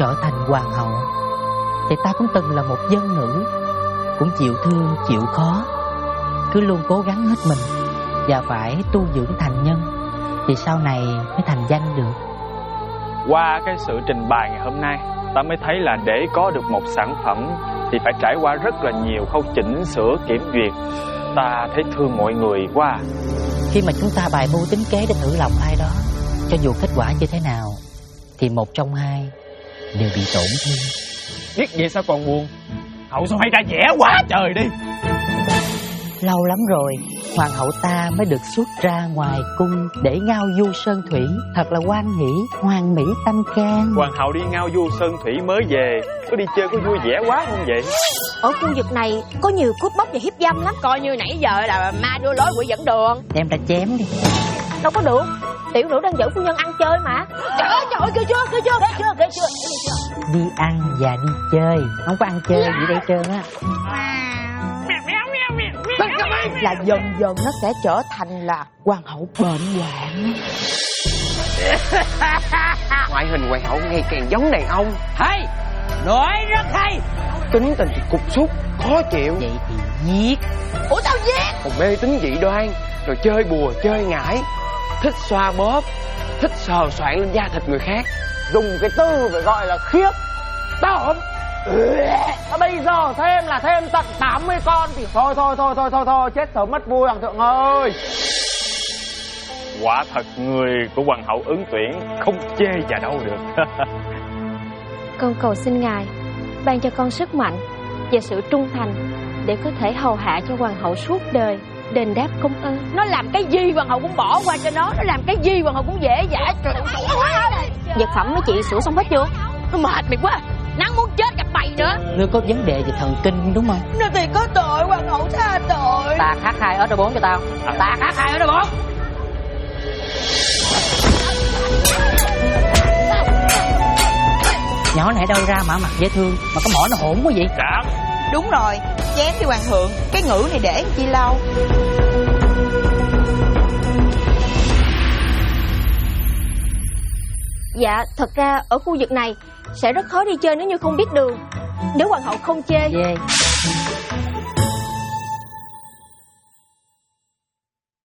trở thành hoàng hậu thì ta cũng từng là một dân nữ, cũng chịu thương chịu khó, cứ luôn cố gắng hết mình và phải tu dưỡng thành nhân thì sau này mới thành danh được. Qua cái sự trình bày ngày hôm nay, ta mới thấy là để có được một sản phẩm thì phải trải qua rất là nhiều khâu chỉnh sửa kiểm duyệt. Ta thấy thương mọi người quá. Khi mà chúng ta bài mưu tính kế để thử lòng ai đó, cho dù kết quả như thế nào thì một trong hai đều bị tổn thương. Biết vậy sao còn buồn? Hậu sao hay ra vẻ quá trời đi. Lâu lắm rồi hoàng hậu ta mới được xuất ra ngoài cung để ngao du sơn thủy, thật là hoan hỷ, hoàn mỹ tâm can. Hoàng hậu đi ngao du sơn thủy mới về, có đi chơi có vui vẻ quá không vậy? Ở khu vực này có nhiều cướp bóc và hiếp dâm lắm. Coi như nãy giờ là ma đưa lối quỷ dẫn đường. Đem ra chém đi. Đâu có được, tiểu nữ đang dẫn phu nhân ăn chơi mà. Trời ơi trời ơi, kêu chưa. Đi ăn và đi chơi, không có ăn chơi gì đây trơn á. Là dần dần nó sẽ trở thành là hoàng hậu bệnh hoạn. Ngoại hình hoàng hậu ngày càng giống đàn ông. Hay, nói rất hay. Tính tình thì cục sút, khó chịu. Vậy thì giết. Ủa tao giết? Còn mê tín dị đoan, rồi chơi bùa chơi ngải, thích xoa bóp, thích sờ soạn lên da thịt người khác. Dùng cái từ phải gọi là khiếp tởm. Bây giờ thêm là thêm tận 80 con thì thôi, chết sớm mất vui hoàng thượng ơi. Quả thật người của hoàng hậu ứng tuyển không chê vào đâu được. Con cầu xin ngài ban cho con sức mạnh và sự trung thành để có thể hầu hạ cho hoàng hậu suốt đời, đền đáp công ơn. Nó làm cái gì hoàng hậu cũng bỏ qua cho nó làm cái gì hoàng hậu cũng dễ dãi. Vật phẩm mấy chị sửa xong hết chưa? Nó mệt mày quá, nắng muốn chết gặp mày nữa. Ngươi có vấn đề về thần kinh đúng không? Nó thì có tội, hoàng hậu tha tội. Ta khát 2 ớt đô 4 cho tao. Ta khát 2 ớt đô 4. Nhỏ này đâu ra mà mặt dễ thương mà có mỏ nó hỗn quá vậy? Cảm. Đúng rồi, chém đi hoàng thượng. Cái ngữ này để làm chi lâu. Dạ, thật ra ở khu vực này sẽ rất khó đi chơi nếu như không biết đường. Nếu hoàng hậu không chê.